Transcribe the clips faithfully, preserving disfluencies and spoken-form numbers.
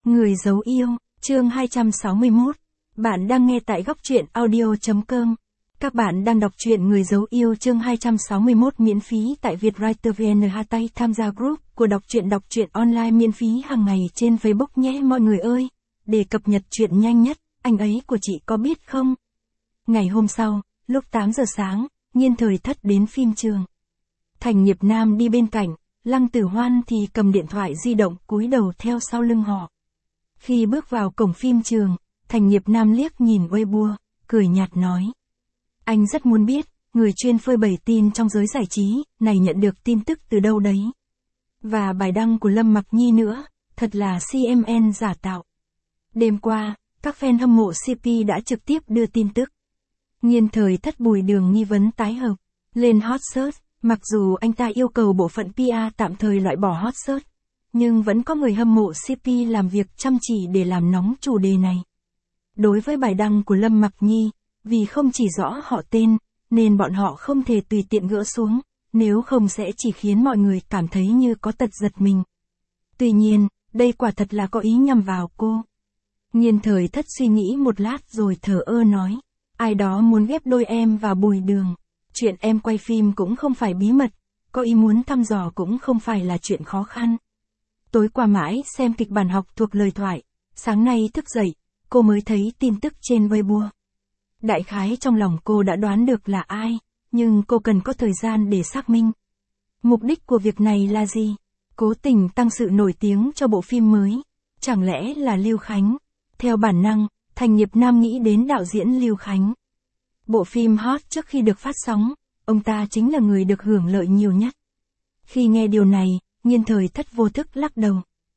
Người giấu yêu, chương hai trăm sáu mươi mốt. Bạn đang nghe tại góc truyện audio chấm com. Các bạn đang đọc truyện Người giấu yêu chương hai trăm sáu mươi mốt miễn phí tại Vietwriter vê en. Tay tham gia group của đọc truyện đọc truyện online miễn phí hàng ngày trên Facebook nhé mọi người ơi. Để cập nhật truyện nhanh nhất, anh ấy của chị có biết không? Ngày hôm sau, lúc tám giờ sáng, Nhiên Thời Thất đến phim trường. Thành Nghiệp Nam đi bên cạnh, Lăng Tử Hoan thì cầm điện thoại di động cúi đầu theo sau lưng họ. Khi bước vào cổng phim trường, Thành Nghiệp Nam liếc nhìn Weibo, cười nhạt nói. Anh rất muốn biết, người chuyên phơi bày tin trong giới giải trí, này nhận được tin tức từ đâu đấy. Và bài đăng của Lâm Mặc Nhi nữa, thật là xê em en giả tạo. Đêm qua, các fan hâm mộ xê pê đã trực tiếp đưa tin tức. Nhiên Thời Thất Bùi Đường nghi vấn tái hợp, lên hot search, mặc dù anh ta yêu cầu bộ phận pê e tạm thời loại bỏ hot search. Nhưng vẫn có người hâm mộ xê pê làm việc chăm chỉ để làm nóng chủ đề này. Đối với bài đăng của Lâm Mặc Nhi, vì không chỉ rõ họ tên, nên bọn họ không thể tùy tiện gỡ xuống, nếu không sẽ chỉ khiến mọi người cảm thấy như có tật giật mình. Tuy nhiên, đây quả thật là có ý nhằm vào cô. Nhiên Thời Thất suy nghĩ một lát rồi thở ơ nói, ai đó muốn ghép đôi em và Bùi Đường. Chuyện em quay phim cũng không phải bí mật, có ý muốn thăm dò cũng không phải là chuyện khó khăn. Tối qua mãi xem kịch bản học thuộc lời thoại, sáng nay thức dậy, cô mới thấy tin tức trên Weibo. Đại khái trong lòng cô đã đoán được là ai, nhưng cô cần có thời gian để xác minh. Mục đích của việc này là gì? Cố tình tăng sự nổi tiếng cho bộ phim mới. Chẳng lẽ là Lưu Khánh? Theo bản năng, Thành Nghiệp Nam nghĩ đến đạo diễn Lưu Khánh. Bộ phim hot trước khi được phát sóng, ông ta chính là người được hưởng lợi nhiều nhất. Khi nghe điều này, Nhiên Thời Thất vô thức lắc đầu.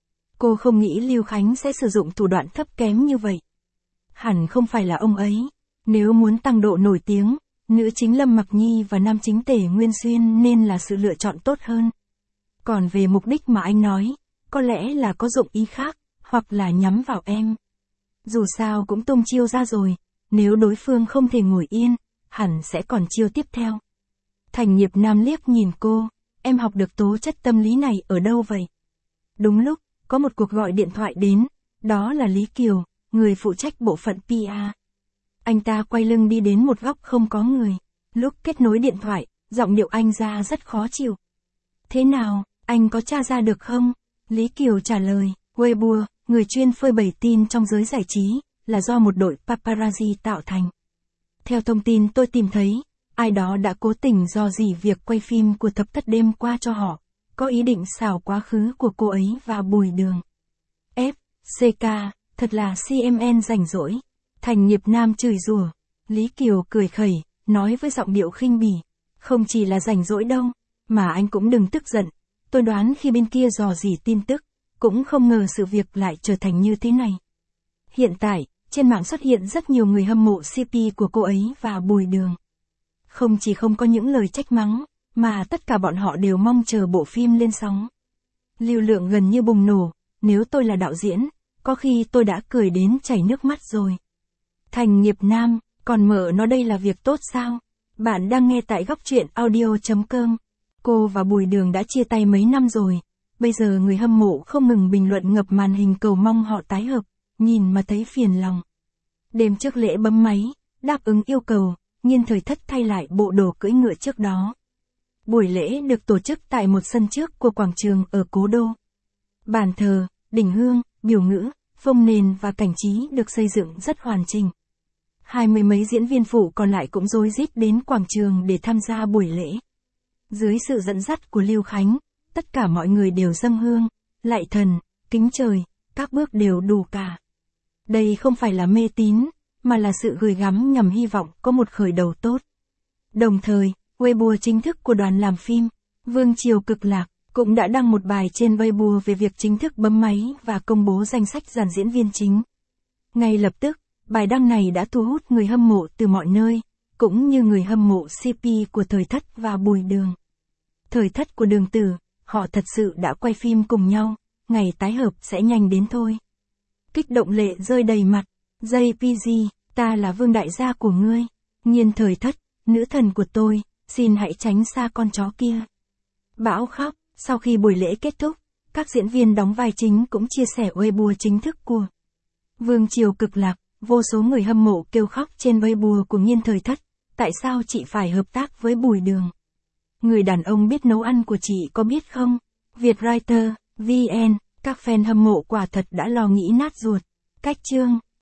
Cô không nghĩ Lưu Khánh sẽ sử dụng thủ đoạn thấp kém như vậy. Hẳn không phải là ông ấy. Nếu muốn tăng độ nổi tiếng, nữ chính Lâm Mặc Nhi và nam chính Tề Nguyên Xuyên nên là sự lựa chọn tốt hơn. Còn về mục đích mà anh nói, có lẽ là có dụng ý khác, hoặc là nhắm vào em. Dù sao cũng tung chiêu ra rồi, nếu đối phương không thể ngồi yên, hẳn sẽ còn chiêu tiếp theo. Thành Nghiệp Nam liếc nhìn cô. Em học được tố chất tâm lý này ở đâu vậy? Đúng lúc, có một cuộc gọi điện thoại đến, đó là Lý Kiều, người phụ trách bộ phận pê e. Anh ta quay lưng đi đến một góc không có người. Lúc kết nối điện thoại, giọng điệu anh ra rất khó chịu. Thế nào, anh có tra ra được không? Lý Kiều trả lời, Weibo, người chuyên phơi bày tin trong giới giải trí, là do một đội paparazzi tạo thành. Theo thông tin tôi tìm thấy, ai đó đã cố tình dò dỉ việc quay phim của Thập Thất đêm qua cho họ, có ý định xào quá khứ của cô ấy và Bùi Đường. F, C K, thật là xê em en rảnh rỗi. Thành Nghiệp Nam chửi rủa. Lý Kiều cười khẩy, nói với giọng điệu khinh bỉ. Không chỉ là rảnh rỗi đâu, mà anh cũng đừng tức giận. Tôi đoán khi bên kia dò dỉ tin tức, cũng không ngờ sự việc lại trở thành như thế này. Hiện tại, trên mạng xuất hiện rất nhiều người hâm mộ xê pê của cô ấy và Bùi Đường. Không chỉ không có những lời trách mắng, mà tất cả bọn họ đều mong chờ bộ phim lên sóng. Lưu lượng gần như bùng nổ, nếu tôi là đạo diễn, có khi tôi đã cười đến chảy nước mắt rồi. Thành Nghiệp Nam, còn mở nó đây là việc tốt sao? Bạn đang nghe tại góc truyện audio chấm com. Cô và Bùi Đường đã chia tay mấy năm rồi, bây giờ người hâm mộ không ngừng bình luận ngập màn hình cầu mong họ tái hợp, nhìn mà thấy phiền lòng. Đêm trước lễ bấm máy, đáp ứng yêu cầu, Nhiên Thời Thất thay lại bộ đồ cưỡi ngựa trước đó. Buổi lễ được tổ chức tại một sân trước của quảng trường ở Cố Đô. Bàn thờ, đỉnh hương, biểu ngữ, phông nền và cảnh trí được xây dựng rất hoàn chỉnh. Hai mươi mấy diễn viên phụ còn lại cũng rối rít đến quảng trường để tham gia buổi lễ. Dưới sự dẫn dắt của Lưu Khánh, tất cả mọi người đều dâng hương, lạy thần, kính trời, các bước đều đủ cả. Đây không phải là mê tín, mà là sự gửi gắm nhằm hy vọng có một khởi đầu tốt. Đồng thời, Weibo chính thức của đoàn làm phim, Vương Triều Cực Lạc, cũng đã đăng một bài trên Weibo về việc chính thức bấm máy và công bố danh sách dàn diễn viên chính. Ngay lập tức, bài đăng này đã thu hút người hâm mộ từ mọi nơi, cũng như người hâm mộ xê pê của Thời Thất và Bùi Đường. Thời Thất của Đường Tử, họ thật sự đã quay phim cùng nhau, ngày tái hợp sẽ nhanh đến thôi. Kích động lệ rơi đầy mặt, jay pê giê, ta là vương đại gia của ngươi, Nhiên Thời Thất, nữ thần của tôi, xin hãy tránh xa con chó kia. Bão khóc, sau khi buổi lễ kết thúc, Các diễn viên đóng vai chính cũng chia sẻ Weibo chính thức của Vương Triều Cực Lạc. Vô số người hâm mộ kêu khóc trên Weibo của Nghiên Thời Thất. Tại sao chị phải hợp tác với Bùi Đường? Người đàn ông biết nấu ăn của chị có biết không? Vietwriter, vê en, các fan hâm mộ quả thật đã lo nghĩ nát ruột. Cách chương